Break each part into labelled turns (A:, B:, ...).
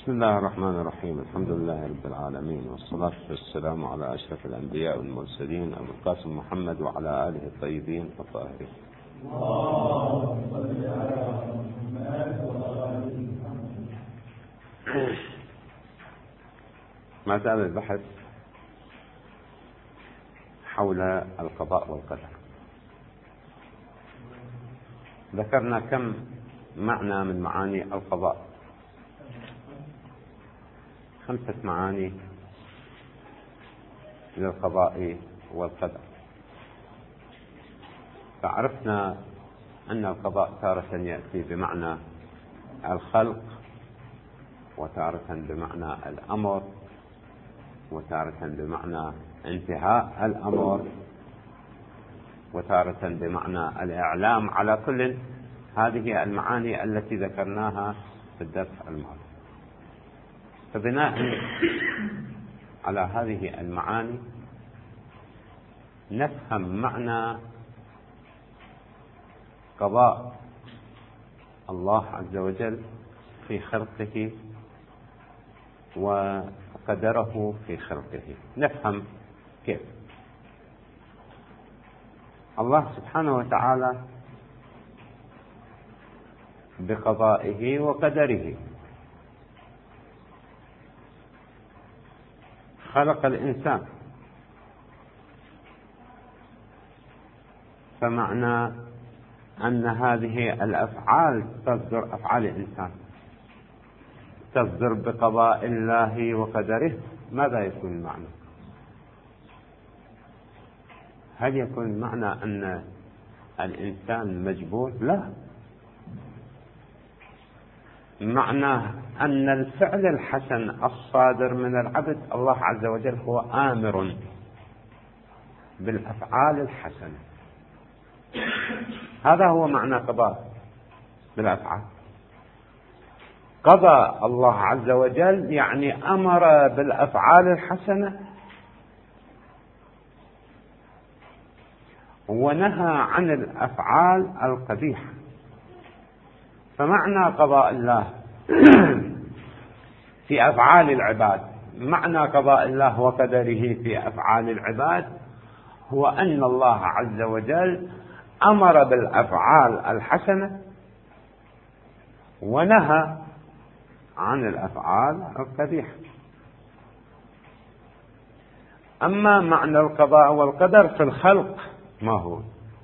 A: بسم الله الرحمن الرحيم. الحمد لله رب العالمين، والصلاة والسلام على أشرف الأنبياء والمرسلين أبو القاسم محمد وعلى آله الطيبين الطاهرين. ما زال البحث حول القضاء والقدر. ذكرنا كم معنى من معاني القضاء، 5 معاني للقضاء والقدر. فعرفنا أن القضاء تارة يأتي بمعنى الخلق، وتارة بمعنى الأمر، وتارة بمعنى انتهاء الأمر، وتارة بمعنى الإعلام. على كل هذه المعاني التي ذكرناها في الدرس الماضي. فبناء على هذه المعاني نفهم معنى قضاء الله عز وجل في خلقه وقدره في خلقه. نفهم كيف الله سبحانه وتعالى بقضائه وقدره خلق الإنسان. فمعنى أن هذه الأفعال تصدر، أفعال الإنسان تصدر بقضاء الله وقدره، ماذا يكون المعنى؟ هل يكون المعنى أن الإنسان مجبور؟ لا، معناه أن الفعل الحسن الصادر من العبد، الله عز وجل هو آمر بالأفعال الحسنة. هذا هو معنى قضاء بالأفعال. قضى الله عز وجل يعني أمر بالأفعال الحسنة ونهى عن الأفعال القبيحة. فمعنى قضاء الله في أفعال العباد، معنى قضاء الله وقدره في أفعال العباد، هو أن الله عز وجل أمر بالأفعال الحسنة ونهى عن الأفعال القبيحة. أما معنى القضاء والقدر في الخلق، ما هو؟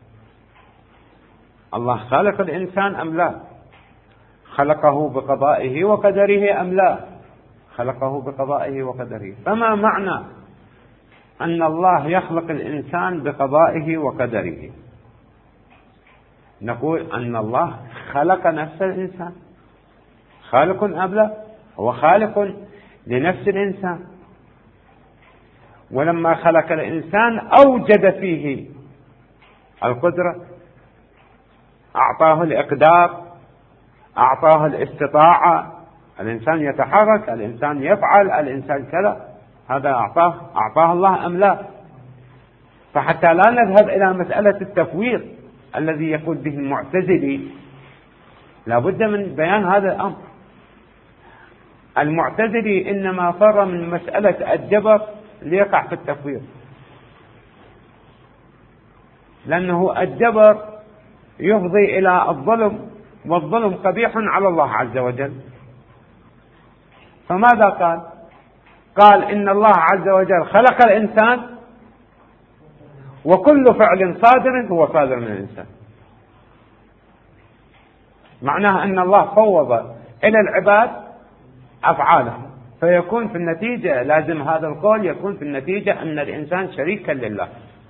A: الله خلق الإنسان أم لا؟ خلقه بقضائه وقدره أم لا؟ خلقه بقضائه وقدره. فما معنى أن الله يخلق الإنسان بقضائه وقدره؟ نقول أن الله خلق نفس الإنسان. خالق أم لا؟ هو خالق لنفس الإنسان، ولما خلق الإنسان أوجد فيه القدرة، أعطاه الإقدار، أعطاه الاستطاعة. الإنسان يتحرك، الإنسان يفعل، الإنسان كذا. هذا أعطاه الله أم لا؟ فحتى لا نذهب إلى مسألة التفويض الذي يقول به المعتزلي، لا بد من بيان هذا الأمر. المعتزلي إنما فر من مسألة الجبر ليقع في التفويض، لأنه الجبر يفضي إلى الظلم، والظلم قبيح على الله عز وجل. فماذا قال؟ قال إن الله عز وجل خلق الإنسان وكل فعل صادر هو صادر من الإنسان. معناه أن الله فوض إلى العباد أفعالهم، فيكون في النتيجة، لازم هذا القول يكون في النتيجة أن الإنسان شريكا لله.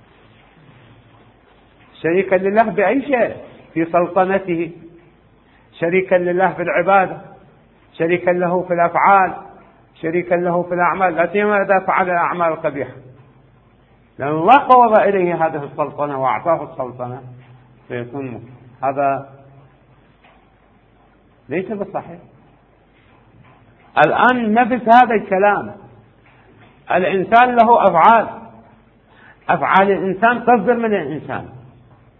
A: شريكا لله بأي شيء؟ في سلطنته، شريكا لله في العبادة، شريكا له في الأفعال، شريكا له في الأعمال، لا سيما إذا فعل الأعمال القبيحة، لأن الله فوض إليه هذه السلطنة وأعطاه السلطنة، فيكون هذا ليس بالصحيح. الآن نفس هذا الكلام، الإنسان له أفعال، أفعال الإنسان تصدر من الإنسان،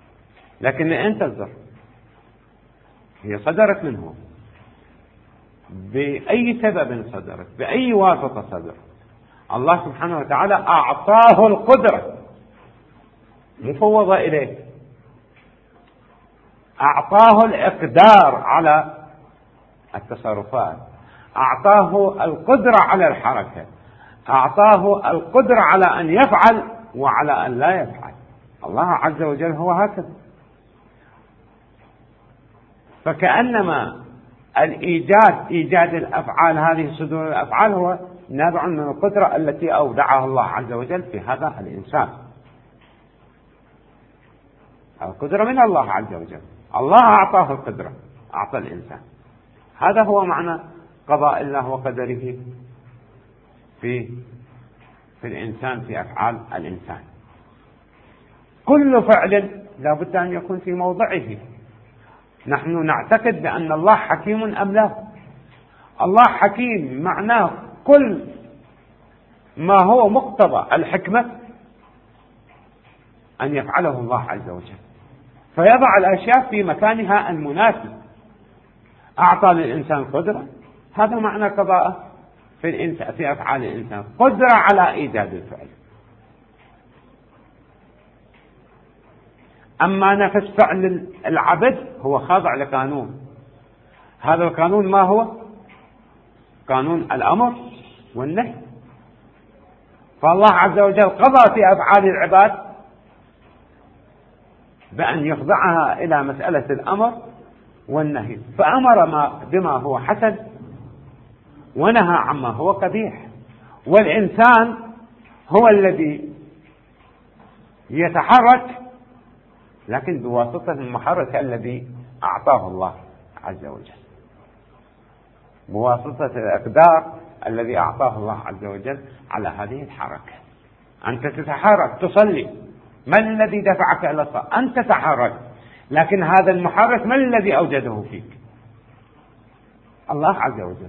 A: لكن أنت تصدر، هي صدرت منه. بأي سبب صدرت، بأي واسطة صدرت، الله سبحانه وتعالى أعطاه القدرة، مفوضة إليه، أعطاه الإقدار على التصرفات، أعطاه القدرة على الحركة، أعطاه القدرة على أن يفعل وعلى أن لا يفعل. الله عز وجل هو هكذا. فكأنما إيجاد الأفعال، هذه صدور الأفعال، هو نابع من القدرة التي أودعها الله عز وجل في هذا الإنسان. القدرة من الله عز وجل، الله أعطاه القدرة، أعطى الإنسان. هذا هو معنى قضاء الله وقدره في الإنسان، في أفعال الإنسان. كل فعل لا بد أن يكون في موضعه. نحن نعتقد بأن الله حكيم أم لا؟ الله حكيم معناه كل ما هو مقتضى الحكمة أن يفعله الله عز وجل، فيضع الأشياء في مكانها المناسب. أعطى للإنسان قدرة، هذا معنى قضاءه في أفعال الإنسان، قدرة على إيجاد الفعل. أما نفس فعل العبد هو خاضع لقانون، هذا القانون ما هو؟ قانون الأمر والنهي. فالله عز وجل قضى في أفعال العباد بأن يخضعها إلى مسألة الأمر والنهي، فأمر بما هو حسن ونهى عما هو قبيح. والإنسان هو الذي يتحرك، لكن بواسطة المحرك الذي أعطاه الله عز وجل، بواسطة الإقدار الذي أعطاه الله عز وجل على هذه الحركة. أنت تتحرك تصلي، من الذي دفعك إلى الصلاة؟ أنت تتحرك، لكن هذا المحرك من الذي أوجده فيك؟ الله عز وجل.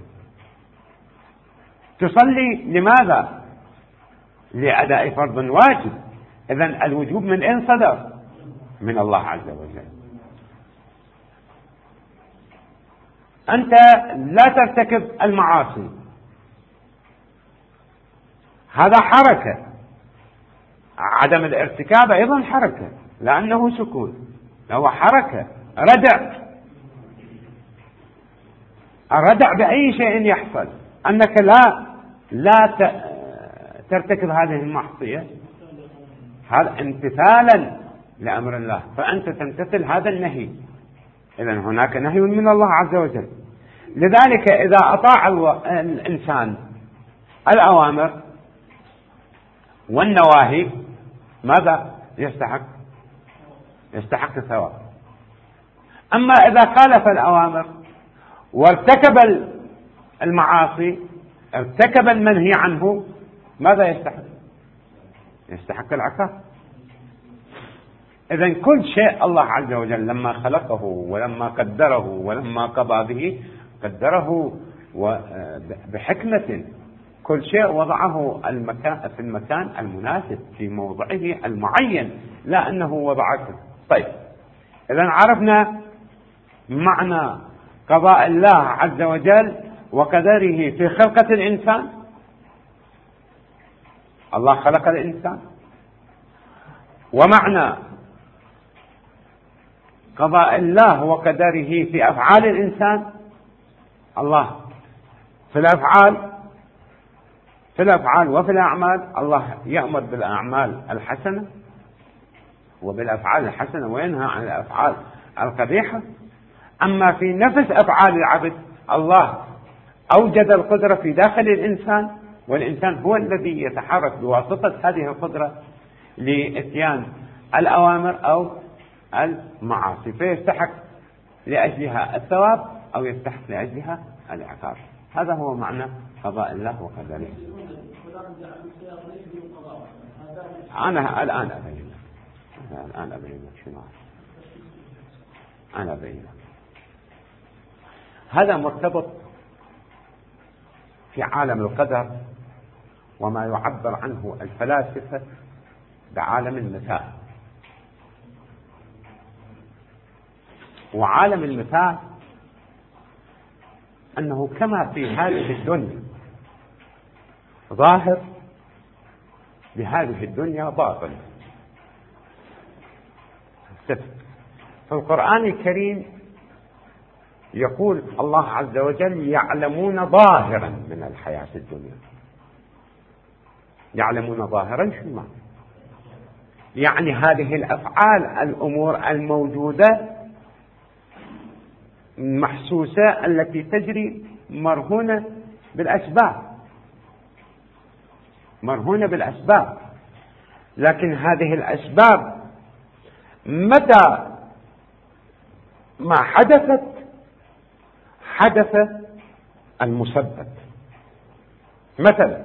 A: تصلي لماذا؟ لأداء فرض واجب. إذن الوجوب من أين صدر؟ من الله عز وجل. أنت لا ترتكب المعاصي، هذا حركة. عدم الارتكاب أيضا حركة، لأنه سكون، هو حركة، ردع. الردع بأي شيء يحصل، أنك لا ترتكب هذه المعصية، هذا امتثالا لأمر الله، فأنت تمتثل هذا النهي. إذن هناك نهي من الله عز وجل. لذلك إذا أطاع الإنسان الأوامر والنواهي ماذا يستحق؟ يستحق الثواب. أما إذا خالف الأوامر وارتكب المعاصي، ارتكب المنهي عنه، ماذا يستحق؟ يستحق العقاب. إذن كل شيء الله عز وجل لما خلقه ولما قدره ولما قضى به قدره بحكمة. كل شيء وضعه في المكان المناسب في موضعه المعين، لا أنه وضعه. طيب، إذن عرفنا معنى قضاء الله عز وجل وقدره في خلقة الإنسان. الله خلق الإنسان، ومعنى قضاء الله وقدره في أفعال الإنسان. الله في الأفعال وفي الأعمال، الله يأمر بالأعمال الحسنة وبالأفعال الحسنة وينهى عن الأفعال القبيحة. أما في نفس أفعال العبد، الله أوجد القدرة في داخل الإنسان، والإنسان هو الذي يتحرك بواسطة هذه القدرة لإتيان الأوامر أو المعاصي، فيستحق لأجلها الثواب أو يستحق لأجلها العقاب. هذا هو معنى قضاء الله وقدره. أنا الآن أبين لك شنو أنا أبين لك. هذا مرتبط في عالم القدر وما يعبر عنه الفلاسفة بعالم المثال. وعالم المثال أنه كما في هذه الدنيا ظاهر، بهذه الدنيا باطن. في القرآن الكريم يقول الله عز وجل: يعلمون ظاهرا من الحياة الدنيا. يعلمون ظاهرا شو معنى؟ يعني هذه الأفعال، الأمور الموجودة محسوسة التي تجري مرهونة بالأسباب، مرهونة بالأسباب. لكن هذه الأسباب متى ما حدث المسبب. مثلا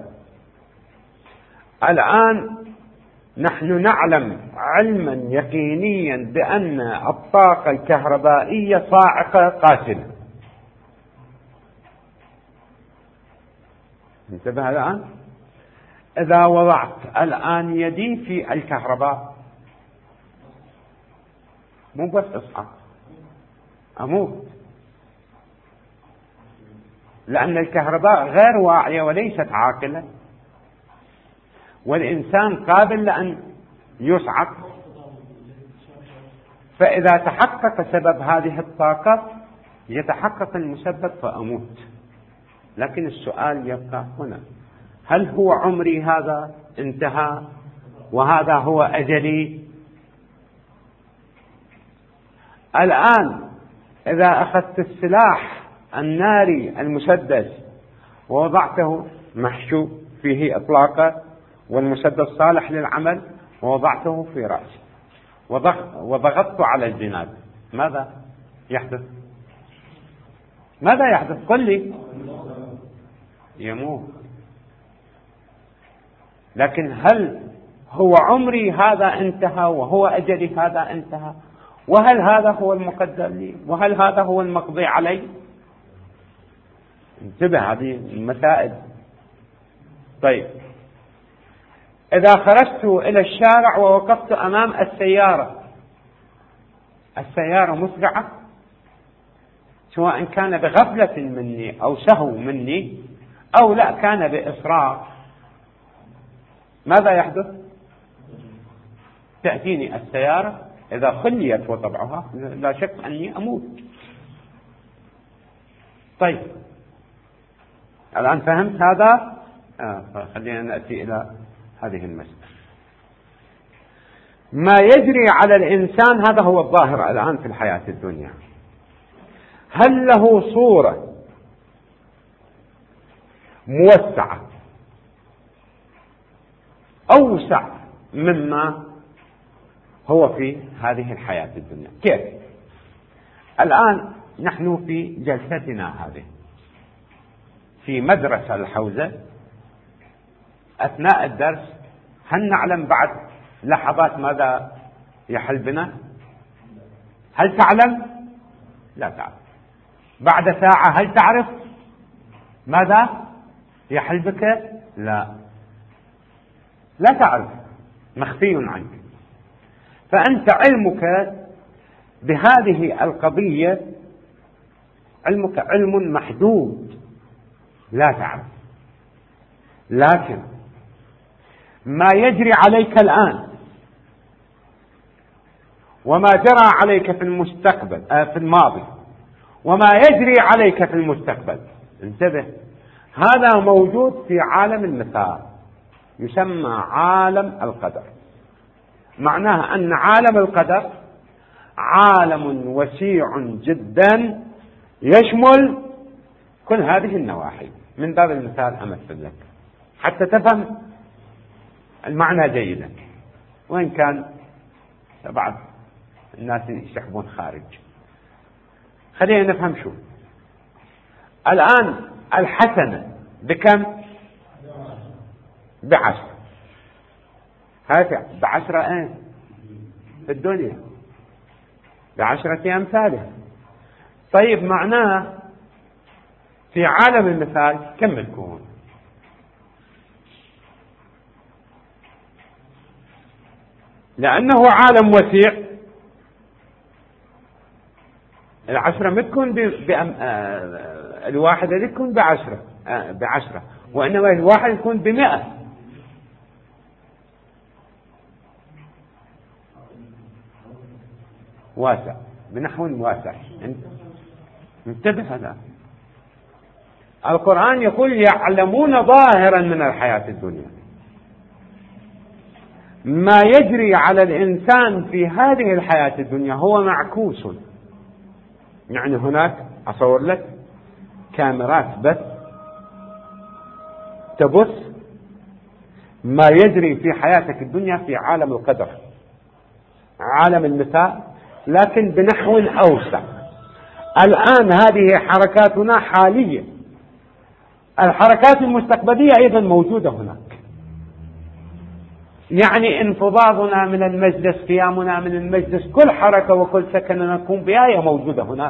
A: الآن نحن نعلم علما يقينيا بأن الطاقة الكهربائية صاعقة قاتلة. انتبه الآن، إذا وضعت الآن يدي في الكهرباء مو بس أصعق، أموت، لأن الكهرباء غير واعية وليست عاقلة، والإنسان قابل لأن يصعق. فإذا تحقق سبب هذه الطاقة يتحقق المسبب فأموت. لكن السؤال يبقى هنا: هل هو عمري هذا انتهى وهذا هو أجلي؟ الآن إذا أخذت السلاح الناري المسدس ووضعته محشو فيه إطلاقة والمسدس صالح للعمل ووضعته في رأسي وضغطت على الجناد، ماذا يحدث؟ ماذا يحدث؟ قل لي. يموت. لكن هل هو عمري هذا انتهى وهو أجلي هذا انتهى؟ وهل هذا هو المقدر لي؟ وهل هذا هو المقضي علي؟ انتبه، هذه المسائل. طيب، إذا خرجت إلى الشارع ووقفت أمام السيارة مسرعة، سواء كان بغفلة مني أو سهو مني أو لا كان بإصرار، ماذا يحدث؟ تأتيني السيارة، إذا خليت وطبعها لا شك أني أموت. طيب، الآن فهمت هذا؟ خلينا نأتي إلى هذه المسألة. ما يجري على الإنسان هذا هو الظاهر الآن في الحياة الدنيا. هل له صورة موسعة أوسع مما هو في هذه الحياة الدنيا؟ كيف؟ الآن نحن في جلستنا هذه في مدرسة الحوزة، أثناء الدرس هل نعلم بعد لحظات ماذا يحل بنا؟ هل تعلم؟ لا تعلم. بعد ساعة هل تعرف ماذا يحل بك؟ لا تعرف، مخفي عنك. فأنت علمك بهذه القضية علمك علم محدود، لا تعرف. لكن ما يجري عليك الآن وما جرى عليك في المستقبل في الماضي وما يجري عليك في المستقبل، انتبه، هذا موجود في عالم المثال يسمى عالم القدر. معناها أن عالم القدر عالم وسيع جدا يشمل كل هذه النواحي. من باب المثال أمثل لك حتى تفهم المعنى جيدا، وإن كان بعض الناس يسحبون خارج. خلينا نفهم شو. الآن الحسنة بكم؟ ب10. هذا ب10 ايه في الدنيا؟ ب10 أمثالها. طيب، معناه في عالم المثال كم تكون؟ لأنه عالم وسيع، 10 ما تكون الواحد يكون ب10 وإنما الواحد يكون ب100. واسع، بنحو واسع. انتبه، هذا القرآن يقول يعلمون ظاهرا من الحياة الدنيا، ما يجري على الإنسان في هذه الحياة الدنيا هو معكوس. يعني هناك أصور لك كاميرات بث تبث ما يجري في حياتك الدنيا في عالم القدر، عالم المثال، لكن بنحو أوسع. الآن هذه حركاتنا حالية، الحركات المستقبلية أيضا موجودة هناك. يعني انفضاضنا من المجلس، قيامنا من المجلس، كل حركة وكل سكن نقوم بها هي موجودة هناك.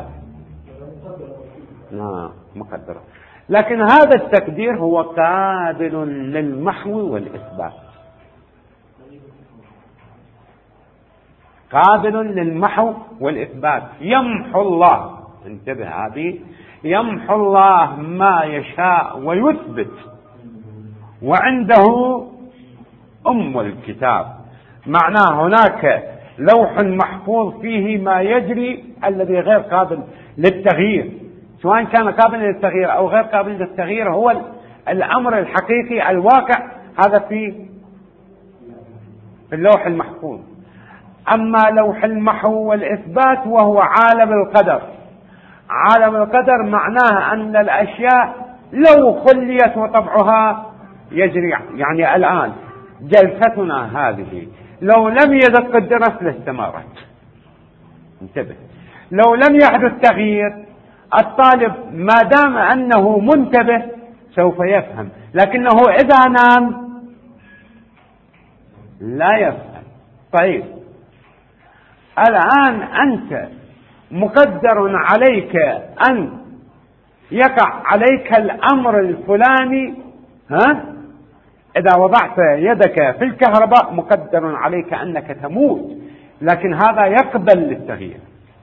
A: مقدرة. لكن هذا التقدير هو قابل للمحو والإثبات، قابل للمحو والإثبات. يمحو الله، انتبه، هذه يمحو الله ما يشاء ويثبت، وعنده أم الكتاب. معناه هناك لوح محفوظ فيه ما يجري الذي غير قابل للتغيير، سواء كان قابل للتغيير أو غير قابل للتغيير. هو الأمر الحقيقي الواقع هذا في اللوح المحفوظ. أما لوح المحو والإثبات وهو عالم القدر. عالم القدر معناه أن الأشياء لو خليت وطبعها يجري. يعني الآن جلستنا هذه لو لم يدق الدرس لاستمرت. انتبه، لو لم يحدث تغيير، الطالب ما دام أنه منتبه سوف يفهم، لكنه إذا نام لا يفهم. طيب، الآن أنت مقدر عليك أن يقع عليك الأمر الفلاني، إذا وضعت يدك في الكهرباء مقدر عليك أنك تموت، لكن هذا يقبل للتغيير.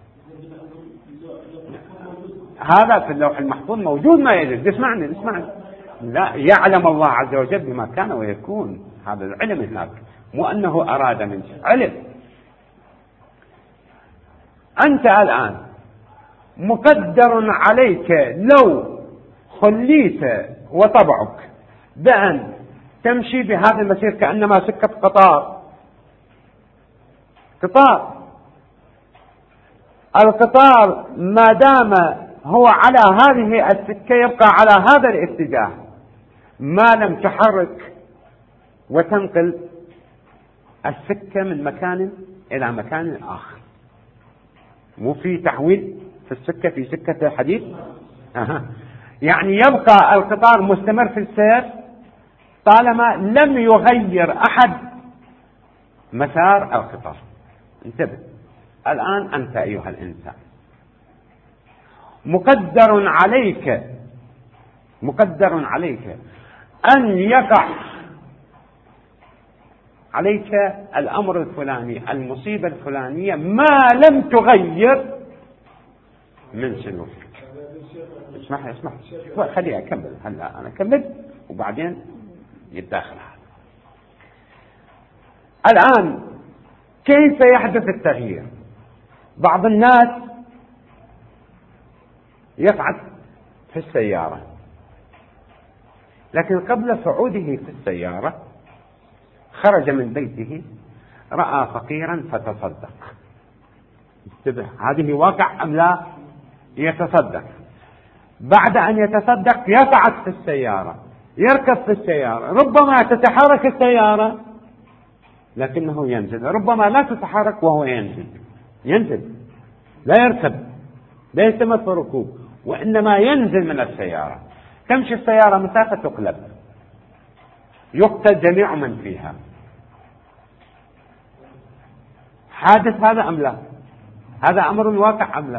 A: هذا في اللوح المحفوظ موجود ما يجب. اسمعني، لا يعلم الله عز وجل بما كان ويكون. هذا العلم هناك، مو أنه أراد من علم. أنت الآن مقدر عليك لو خليت وطبعك بأن تمشي بهذا المسير كأنما سكة قطار. القطار ما دام هو على هذه السكة يبقى على هذا الاتجاه، ما لم تحرك وتنقل السكة من مكان إلى مكان آخر. مو في تحويل في السكة، في سكة الحديد. يعني يبقى القطار مستمر في السير طالما لم يغير أحد مسار القطار. انتبه، الآن أنت أيها الإنسان مقدر عليك أن يقع عليك الأمر الفلاني، المصيبة الفلانية، ما لم تغير من سلوكك. اسمح خليني أكمل. هلا أنا أكمل وبعدين يتداخل. الآن كيف يحدث التغيير؟ بعض الناس يصعد في السيارة، لكن قبل صعوده في السيارة خرج من بيته، رأى فقيرا فتصدق. انتبه، هذه واقع أم لا؟ يتصدق. بعد أن يتصدق يصعد في السيارة، يركب في السيارة، ربما تتحرك السيارة لكنه ينزل، ربما لا تتحرك وهو ينزل لا يركب، لا يستمر في الركوب، وإنما ينزل من السيارة. تمشي السيارة مسافة تقلب، يقتل جميع من فيها. حادث هذا أم لا؟ هذا أمر واقع أم لا؟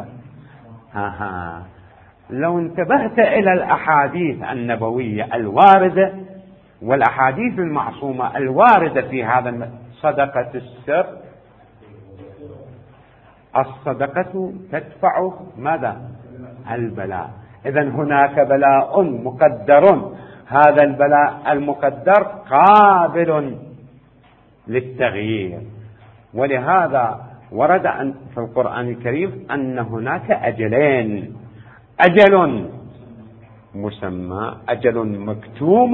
A: لو انتبهت إلى الأحاديث النبوية الواردة والأحاديث المعصومة الواردة في هذا، صدقة السر، الصدقة تدفع ماذا؟ البلاء. إذن هناك بلاء مقدر، هذا البلاء المقدر قابل للتغيير. ولهذا ورد في القرآن الكريم أن هناك أجلين: أجل مسمى، أجل مكتوم،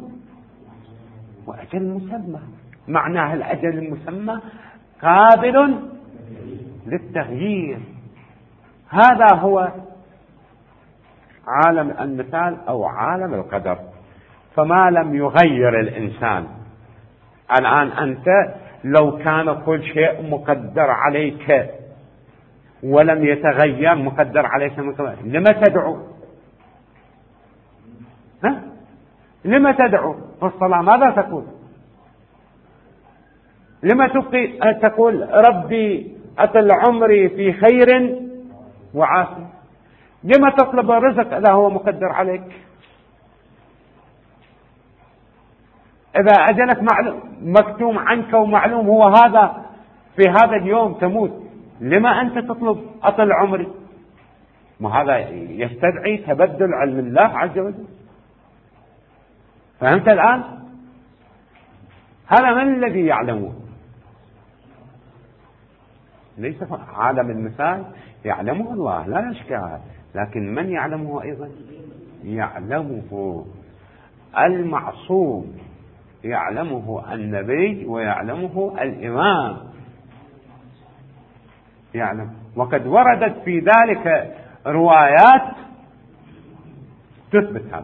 A: وأجل مسمى. معناه الأجل المسمى قابل للتغيير. هذا هو عالم المثال أو عالم القدر. فما لم يغير الإنسان، الآن أنت لو كان كل شيء مقدر عليك ولم يتغير، مقدر عليك لما تدعو؟ لما تدعو في الصلاة؟ ماذا تقول؟ لما تبقي تقول ربي أطل عمري في خير وعافية؟ لما تطلب الرزق إذا هو مقدر عليك؟ إذا أجلك مكتوم عنك ومعلوم هو هذا، في هذا اليوم تموت، لما أنت تطلب أطل عمري؟ وهذا يستدعي تبدل علم الله عز وجل. فهمت الآن؟ هذا من الذي يعلمه؟ ليس عالم المثال يعلمه الله لا إشكال، لكن من يعلمه أيضا؟ يعلمه المعصوم، يعلمه النبي، ويعلمه الإمام، يعلم. وقد وردت في ذلك روايات تثبت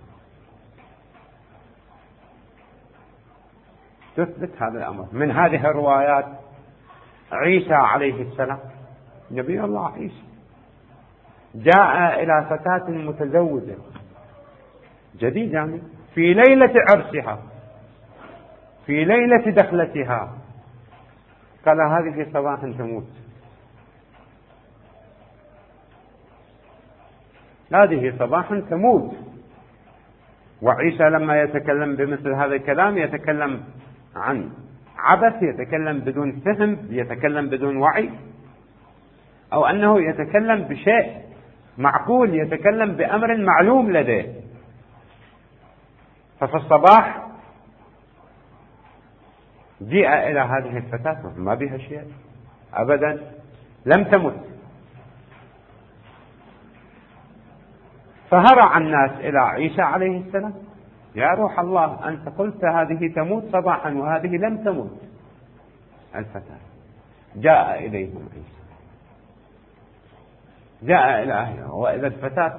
A: هذا الأمر. من هذه الروايات عيسى عليه السلام، نبي الله عيسى، جاء إلى فتاة متزوجة جديد، يعني في ليلة عرسها، في ليلة دخلتها، قال هذه صباحا تموت، هذه صباحا تموت. وعيسى لما يتكلم بمثل هذا الكلام يتكلم عن عبث، يتكلم بدون فهم، يتكلم بدون وعي، أو أنه يتكلم بشيء معقول، يتكلم بأمر معلوم لديه. ففي الصباح جيء إلى هذه الفتاة ما بها شيء أبدا، لم تمت. فهرع الناس إلى عيسى عليه السلام: يا روح الله، أنت قلت هذه تموت صباحا وهذه لم تمت. الفتاة جاء إليهم عيسى، جاء إلى أهله، وإذا الفتاة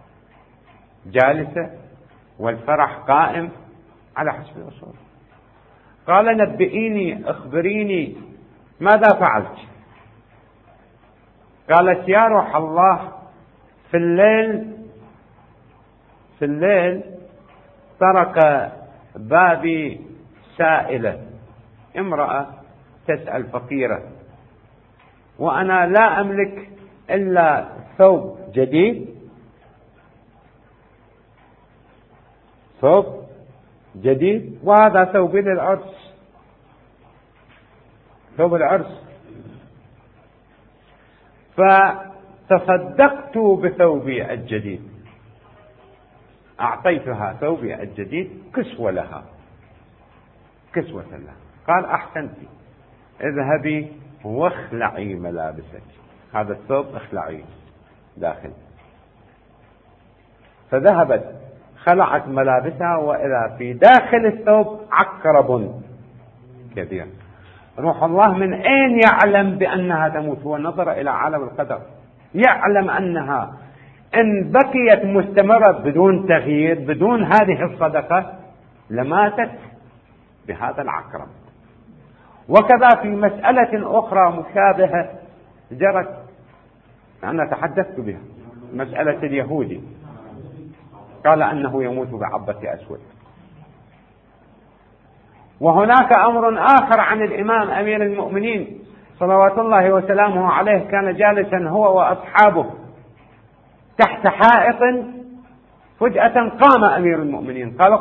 A: جالسة والفرح قائم على حسب أصول. قال: نبئيني، أخبريني ماذا فعلت؟ قالت: يا روح الله، في الليل طرق بابي سائلة، امرأة تسأل فقيرة، وأنا لا أملك إلا ثوب جديد، وهذا ثوبي للعرس، ثوب العرس، فتصدقت بثوبي الجديد، أعطيتها ثوبي الجديد كسوة لها. قال: أحسنت، اذهبي واخلعي ملابسك، هذا الثوب اخلعي داخل. فذهبت خلعت ملابسها، وإذا في داخل الثوب عقرب كبير. روح الله من أين يعلم بأنها تموت؟ هو نظر إلى عالم القدر، يعلم أنها إن بقيت مستمرة بدون تغيير، بدون هذه الصدقة، لماتت بهذا العقرب. وكذا في مسألة أخرى مشابهة جرت، أنا تحدثت بها، مسألة اليهودي قال أنه يموت بعبة أسود. وهناك أمر آخر عن الإمام أمير المؤمنين صلوات الله وسلامه عليه، كان جالسا هو وأصحابه تحت حائط، فجأة قام أمير المؤمنين قال: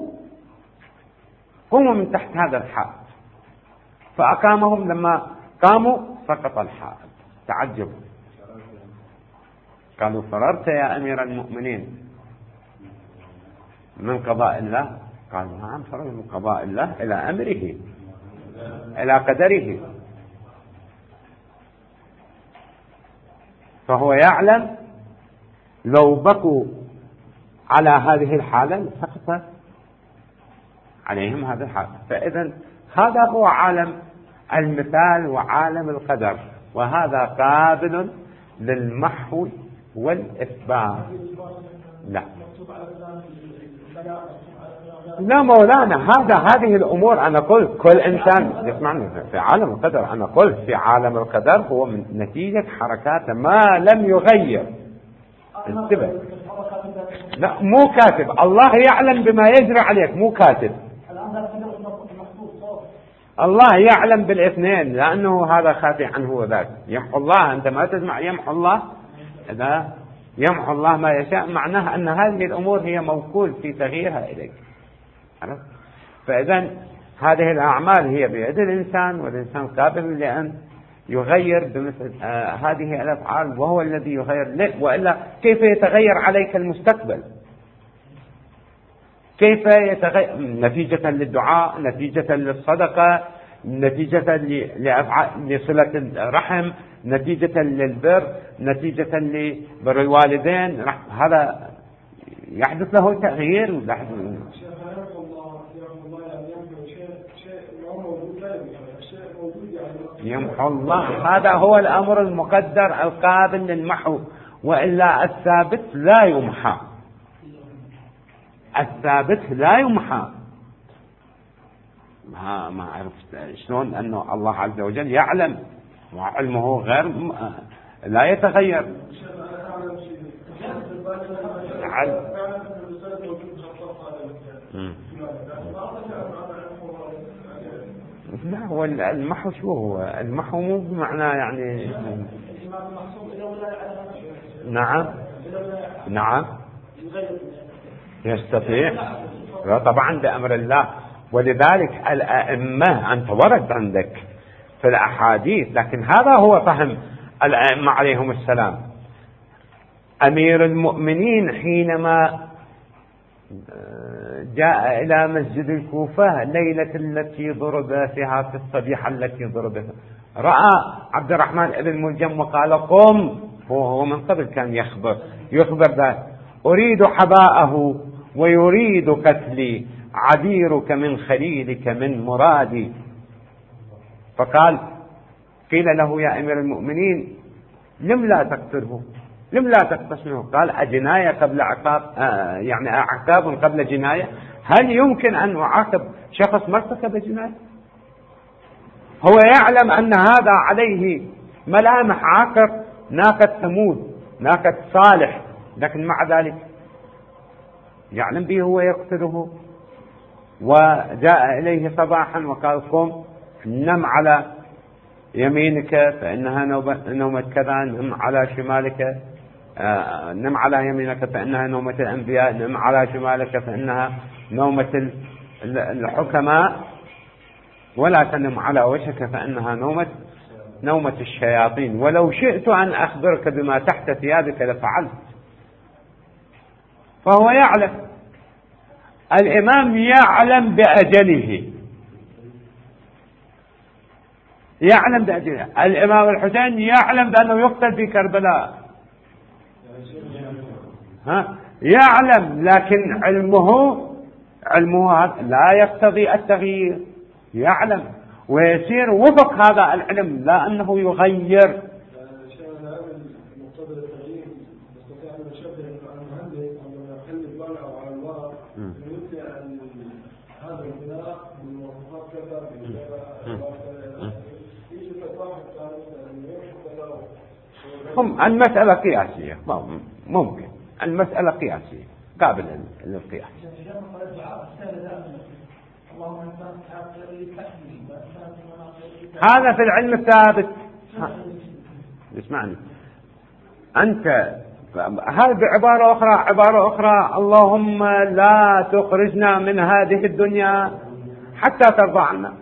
A: قوموا من تحت هذا الحائط. فأقامهم، لما قاموا سقط الحائط، تعجبوا، قالوا فررت يا أمير المؤمنين من قضاء الله؟ قالوا نعم فرر من قضاء الله إلى أمره إلى قدره. فهو يعلم لو بقوا على هذه الحالة سقط عليهم هذا الحال. فإذا هذا هو عالم المثال وعالم القدر، وهذا قابل للمحو والإثبات. لا مولانا، هذه الأمور أنا قلت كل إنسان يسمعني في عالم القدر، أنا قلت في عالم القدر هو من نتيجة حركات ما لم يغير. انتبه، لا مو كاتب، الله يعلم بما يجري عليك، مو كاتب. الله يعلم بالاثنين، لأنه هذا خافي عنه وذاك. يمحو الله، أنت ما تسمع يمحو الله؟ إذا يمحو الله ما يشاء معناه أن هذه الأمور هي موكول في تغييرها إليك. فإذا هذه الأعمال هي بيد الإنسان، والإنسان قابل لأن يغير بمثل هذه الأفعال، وهو الذي يغير. وإلا كيف يتغير عليك المستقبل؟ كيف يتغير نتيجة للدعاء، نتيجة للصدقة، نتيجة لصلة الرحم، نتيجة للبر، نتيجة لبر الوالدين، هذا يحدث له تغيير. يمحو الله، هذا هو الأمر المقدر القابل للمحو، وإلا الثابت لا يمحى. الثابت لا يمحى. ما عرفت شلون أنه الله عز وجل يعلم وعلمه غير لا يتغير. لا، هو المحو شو هو؟ المحو مو بمعنى يعني نعم يستطيع، لا طبعا بأمر الله. ولذلك الأئمة أنت ورد عندك في الأحاديث، لكن هذا هو فهم الأئمة عليهم السلام. أمير المؤمنين حينما جاء إلى مسجد الكوفة ليلة التي ضرب فيها في الصبيحة التي ضرب، رأى عبد الرحمن بن ملجم وقال قم. هو من قبل كان يخبر ذلك: أريد حباءه ويريد قتلي، عبيرك من خليلك من مرادي. فقال قيل له: يا أمير المؤمنين لم لا تقتله، لم لا تقتله؟ قال: أجناية قبل عقاب، يعني عقاب قبل جناية؟ هل يمكن أن أعاقب شخص ما ارتكب جناية؟ هو يعلم أن هذا عليه ملامح عاقر ناقة ثمود، ناقة صالح، لكن مع ذلك يعلم به ويقتله. وجاء إليه صباحا وقال: قم نم على يمينك فإنها نومة كذا، نم على شمالك، نم على يمينك فإنها نومة الأنبياء، نم على شمالك فإنها نومة الحكماء، ولا تنم على وجهك فإنها نومة الشياطين، ولو شئت أن أخبرك بما تحت ثيابك لفعلت. فهو يعلم، الإمام يعلم بأجله، يعلم بأجله. الإمام الحسين يعلم بأنه يقتل في كربلاء، يعلم، لكن علمه لا يقتضي التغيير. يعلم ويسير وفق هذا العلم، لا أنه يغير. المسألة قياسية، ممكن المسألة قياسية قابل للقياس. هذا في العلم الثابت. اسمعني أنت، هذا بعبارة أخرى: اللهم لا تخرجنا من هذه الدنيا حتى ترضى عنا.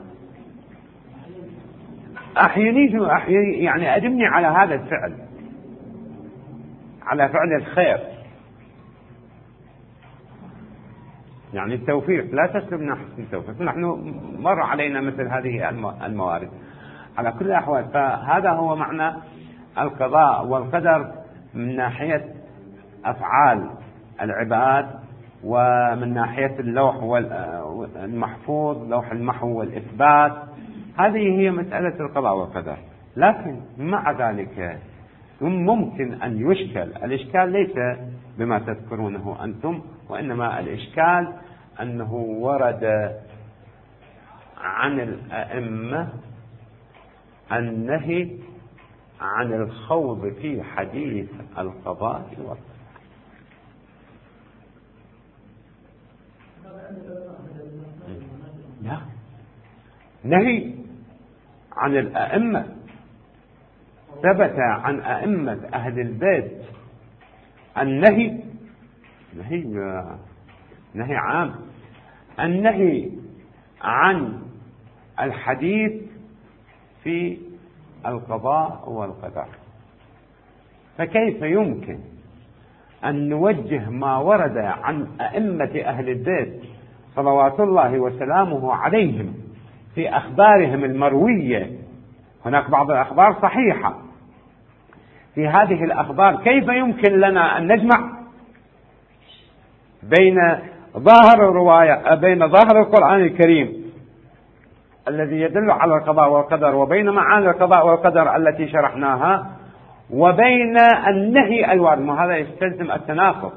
A: أحيني يعني أدمني على هذا الفعل، على فعل الخير، يعني التوفيق، لا تسلبنا حسن التوفيق. نحن مر علينا مثل هذه الموارد. على كل الأحوال فهذا هو معنى القضاء والقدر من ناحية أفعال العباد، ومن ناحية اللوح المحفوظ، لوح المحو والإثبات. هذه هي مسألة القضاء والقدر. لكن مع ذلك ممكن أن يشكل. الإشكال ليس بما تذكرونه أنتم، وإنما الإشكال أنه ورد عن الأئمة النهي عن الخوض في حديث القضاء والقدر. لا، نهي عن الأئمة، ثبت عن أئمة أهل البيت النهي، نهي عام، النهي عن الحديث في القضاء والقدر. فكيف يمكن أن نوجه ما ورد عن أئمة أهل البيت صلوات الله وسلامه عليهم في أخبارهم المروية؟ هناك بعض الأخبار صحيحة. في هذه الأخبار كيف يمكن لنا أن نجمع بين ظاهر الرواية، بين ظاهر القرآن الكريم الذي يدل على القضاء والقدر، وبين معاني القضاء والقدر التي شرحناها، وبين النهي الوارد؟ وهذا يستلزم التناقض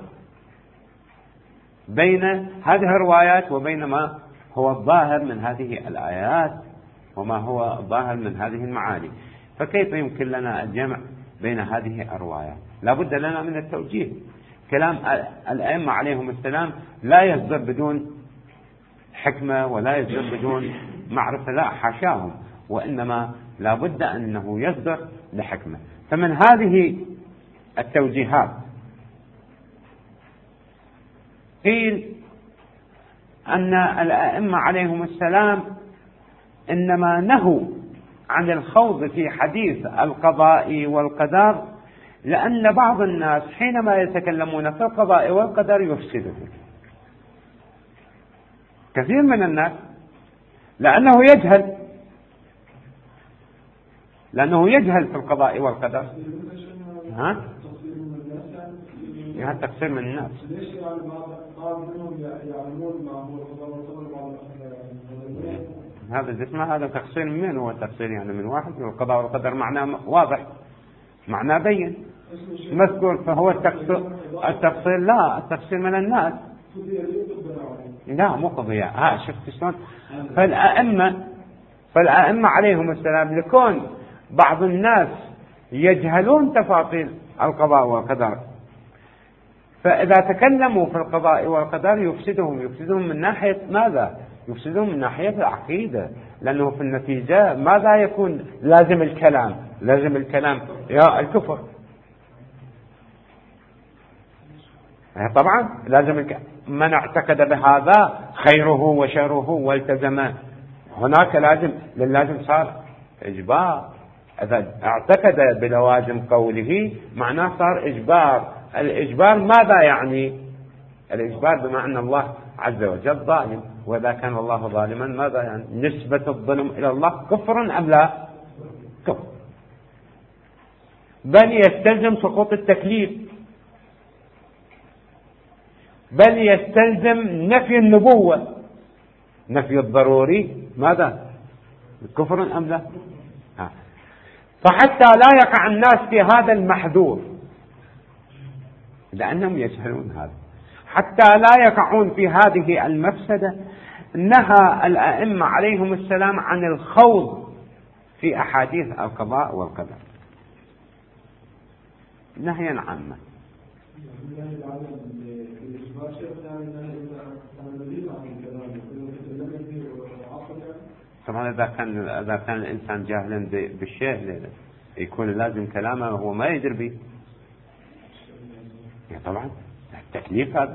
A: بين هذه الروايات وبين ما هو الظاهر من هذه الآيات وما هو الظاهر من هذه المعاني. فكيف يمكن لنا الجمع بين هذه الروايات؟ لا بد لنا من التوجيه. كلام الأئمة عليهم السلام لا يصدر بدون حكمة ولا يصدر بدون معرفة، لا حاشاهم، وإنما لا بد أنه يصدر لحكمة. فمن هذه التوجيهات قيل أن الأئمة عليهم السلام إنما نهوا عن الخوض في حديث القضاء والقدر لأن بعض الناس حينما يتكلمون في القضاء والقدر يفسده. كثير من الناس لأنه يجهل في القضاء والقدر. هذا تقصير من الناس. هذا اسمه هذا تقصير من هو التقصير؟ يعني من واحد. والقضاء والقدر معناه واضح، معناه بين مذكور. فهو التقصير لا، التقصير من الناس لا، مو قضية. شفت شلون؟ فالأئمة عليهم السلام لكون بعض الناس يجهلون تفاصيل القضاء والقدر، فإذا تكلموا في القضاء والقدر يفسدهم من ناحية ماذا؟ يفسدهم من ناحية العقيدة، لأنه في النتيجة ماذا يكون لازم الكلام يا الكفر. طبعا لازم من اعتقد بهذا خيره وشره والتزم هناك لازم صار إجبار. إذا اعتقد بلوازم قوله معناه صار إجبار. الإجبار ماذا يعني؟ الإجبار بمعنى الله عز وجل ظالم، وإذا كان الله ظالما ماذا يعني؟ نسبة الظلم إلى الله كفر أم لا؟ كفر، بل يستلزم سقوط التكليف، بل يستلزم نفي النبوة، نفي الضروري ماذا؟ كفر أم لا؟ فحتى لا يقع الناس في هذا المحذور لأنهم يجهلون هذا، حتى لا يقعون في هذه المفسدة، نهى الأئمة عليهم السلام عن الخوض في أحاديث القضاء والقدر نهيا عاما. طبعا إذا كان الإنسان جاهلا بالشيء يكون لازم كلامه وهو ما يدري به. طبعا التكليف هذا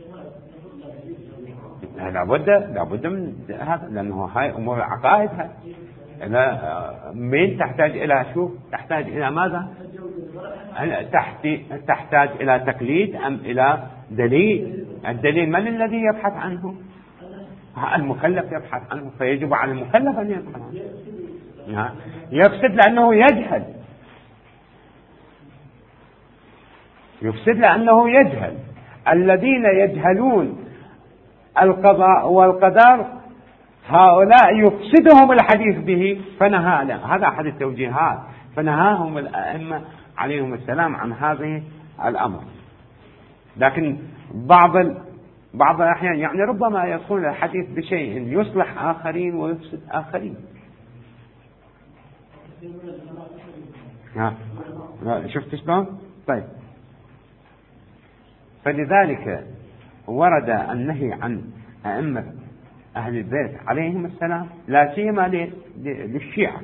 A: لابد من هذا، لأنه هاي أمور العقائد. مين تحتاج إلى شو؟ تحتاج إلى ماذا؟ تحتاج إلى تقليد أم إلى دليل؟ الدليل من الذي يبحث عنه؟ المكلف يبحث عنه، فيجب على المكلف أن يبحث عنه. يفسد لأنه يجهل، يفسد لأنه يجهل. الذين يجهلون القضاء والقدر هؤلاء يفسدهم الحديث به، فنهى. هذا أحد التوجيهات، فنهاهم الأئمة عليهم السلام عن هذه الأمر. لكن بعض الأحيان يعني ربما يكون الحديث بشيء يصلح آخرين ويفسد آخرين. شفت شلون؟ طيب، فلذلك ورد النهي عن أئمة أهل البيت عليهم السلام، لا سيما للشيعة،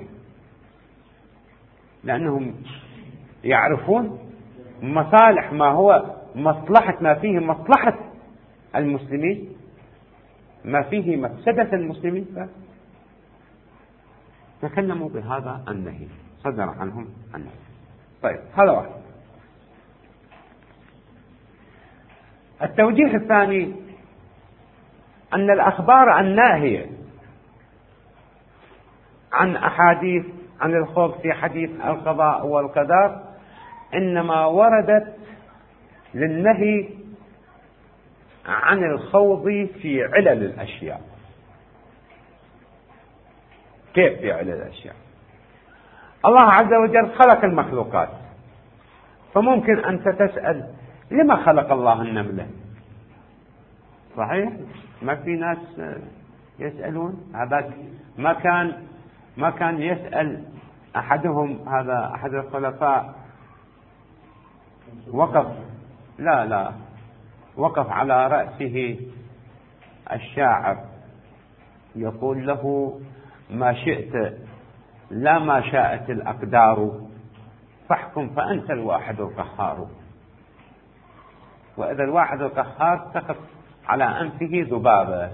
A: لأنهم يعرفون مصالح ما هو مصلحة، ما فيه مصلحة المسلمين، ما فيه مفسدة المسلمين، تكلموا بهذا النهي، صدر عنهم النهي. طيب، هذا واحد. التوجيه الثاني أن الأخبار الناهية عن الخوض في حديث القضاء والقدر إنما وردت للنهي عن الخوض في علل الأشياء. كيف في علل الأشياء؟ الله عز وجل خلق المخلوقات، فممكن أنت تسأل لما خلق الله النملة؟ صحيح؟ ما في ناس يسألون هذا. ما كان يسأل أحدهم، هذا أحد الخلفاء وقف على رأسه الشاعر يقول له ما شئت لا ما شاءت الأقدار، فاحكم فأنت الواحد القهار. وإذا الواحد القهار سقط على أنفه ذبابة،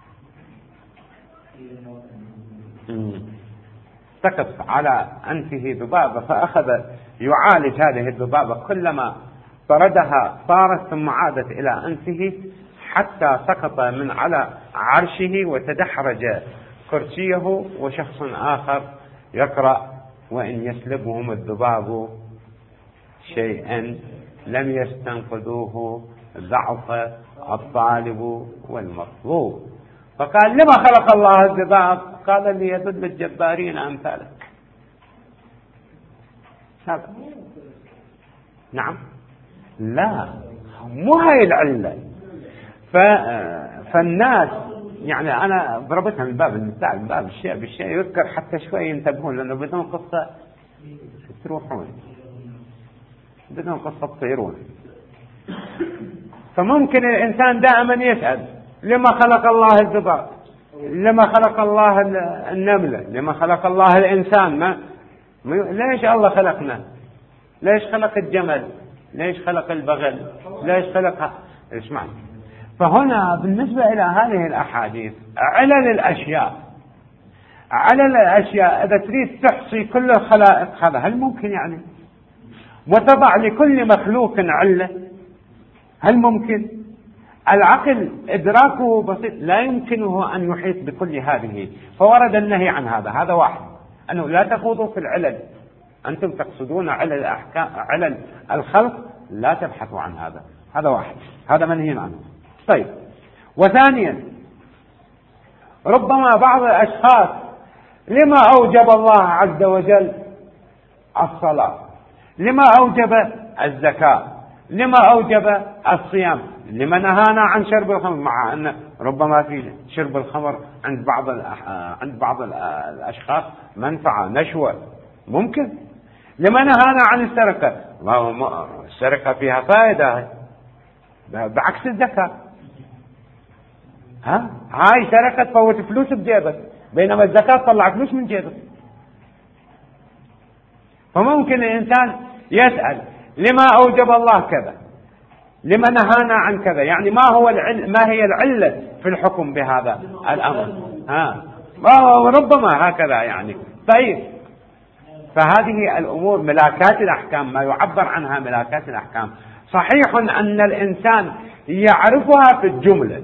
A: سقط على أنفه ذبابة، فأخذ يعالج هذه الذبابة، كلما طردها صارت ثم عادت إلى أنفه حتى سقط من على عرشه وتدحرج كرسيه، وشخص آخر يقرأ وإن يسلبهم الذباب شيئا لم يستنقذوه ضعف الطالب والمطلوب. فقال لما خلق الله الذباب؟ قال ليذل الجبارين أمثالك. نعم، لا، مو هاي العلة. فالناس يعني أنا ضربتها من باب المثال، من باب الشيء بالشيء يذكر حتى شوي ينتبهون، لأنه بدون قصة تروحون، بدون قصة تصيرون. فممكن الإنسان دائما يسأل لما خلق الله الذباب، لما خلق الله النملة، لما خلق الله الإنسان؟ ليش الله خلقنا؟ ليش خلق الجمل؟ ليش خلق البغل؟ ليش خلق اسمع. فهنا بالنسبة إلى هذه الأحاديث علل الأشياء إذا تريد تحصي كل الخلائق هذا، هل ممكن يعني وتضع لكل مخلوق علة؟ هل ممكن؟ العقل إدراكه بسيط، لا يمكنه أن يحيط بكل هذه، فورد النهي عن هذا. هذا واحد، أنه لا تخوضوا في العلل، أنتم تقصدون علل الخلق، لا تبحثوا عن هذا. هذا واحد، هذا منهي عنه. طيب، وثانيا ربما بعض الأشخاص لما أوجب الله عز وجل الصلاة، لما أوجب الزكاة، لما أوجب الصيام، لما نهانا عن شرب الخمر، مع أن ربما في شرب الخمر عند بعض الأشخاص منفعة نشوة ممكن. لما نهانا عن السرقة، السرقة فيها فائدة بعكس الزكاة. هاي سرقة تفوت فلوس بجيبك، بينما الزكاة تطلع فلوس من جيبك. فممكن الإنسان يسأل لما أوجب الله كذا، لما نهانا عن كذا، يعني ما هي العلة في الحكم بهذا الأمر؟ ربما هكذا يعني. طيب، فهذه الأمور ملاكات الأحكام، ما يعبر عنها ملاكات الأحكام. صحيح أن الإنسان يعرفها في الجملة،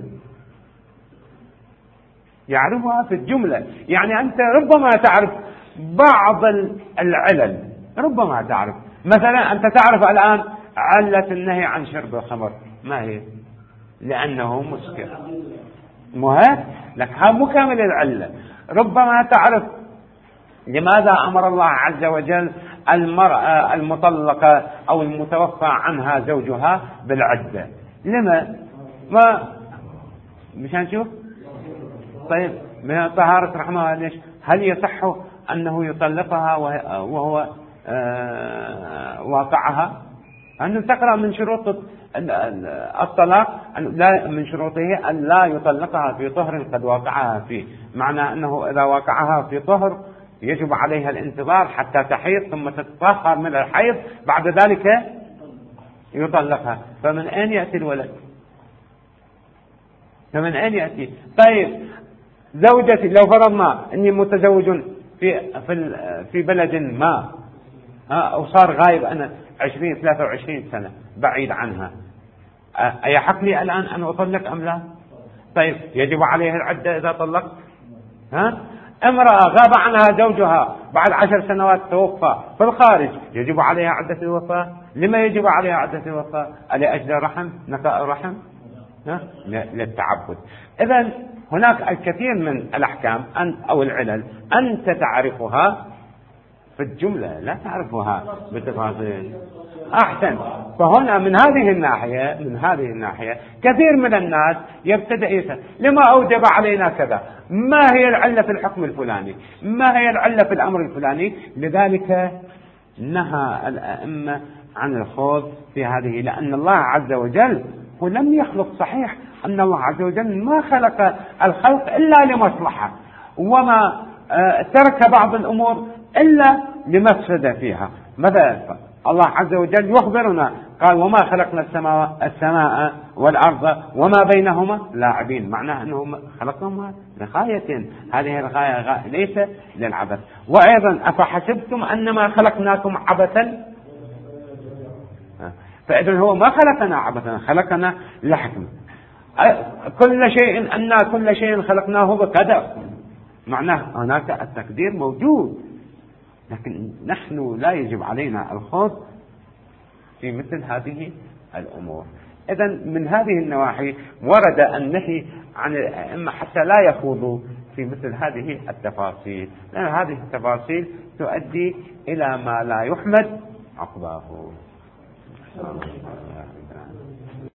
A: يعرفها في الجملة، يعني أنت ربما تعرف بعض العلل، ربما تعرف مثلا أنت تعرف الآن علة النهي عن شرب الخمر ما هي؟ لأنه مسكر، مهم لك ها مو كامل العلة. ربما تعرف لماذا أمر الله عز وجل المرأة المطلقة أو المتوفى عنها زوجها بالعدة، لما؟ ما مشان نشوف. طيب من طهارة رحمها ليش؟ هل يصح أنه يطلقها وهو واقعها؟ أنه تقرأ من شروط الطلاق لا، من شروطه أن لا يطلقها في طهر قد واقعها فيه، معنى أنه إذا واقعها في طهر يجب عليها الانتظار حتى تحيض ثم تتطهر من الحيض، بعد ذلك يطلقها. فمن أين يأتي الولد؟ فمن أين يأتي؟ طيب زوجتي لو فرضنا أني متزوج في بلد ما وصار غايب أنا 20-23 سنة بعيد عنها، أيحق لي الآن أن أطلق أم لا؟ طيب يجب عليها العدة إذا طلقت؟ امرأة غاب عنها زوجها بعد 10 سنوات توفى في الخارج، يجب عليها عدة الوفاة. لما يجب عليها عدة الوفاة؟ لأجل رحم، نقاء رحم، للتعبد. إذن هناك الكثير من الأحكام أو العلل أنت تعرفها في الجملة، لا تعرفها بالتفاصيل. أحسن. فهنا من هذه الناحية كثير من الناس يبتدأ يسأل لما أوجب علينا كذا؟ ما هي العلة في الحكم الفلاني؟ ما هي العلة في الأمر الفلاني؟ لذلك نهى الأئمة عن الخوض في هذه، لأن الله عز وجل هو لم يخلق، صحيح أن الله عز وجل ما خلق الخلق إلا لمصلحة، وما ترك بعض الأمور إلا لمفسدة فيها. مثلا الله عز وجل يخبرنا قال وما خلقنا السماء والأرض وما بينهما لاعبين، معناه أنه خلقهما لغاية، هذه الغاية ليس للعبث. وأيضا أفحسبتم أنما خلقناكم عبثا، فإذن هو ما خلقنا عبثا، خلقنا لحكمة. كل شيء خلقناه بقدر، معناه هناك التقدير موجود، لكن نحن لا يجب علينا الخوض في مثل هذه الأمور. إذن من هذه النواحي ورد النهي عن الأئمة حتى لا يخوضوا في مثل هذه التفاصيل، لأن هذه التفاصيل تؤدي إلى ما لا يحمد عقباه.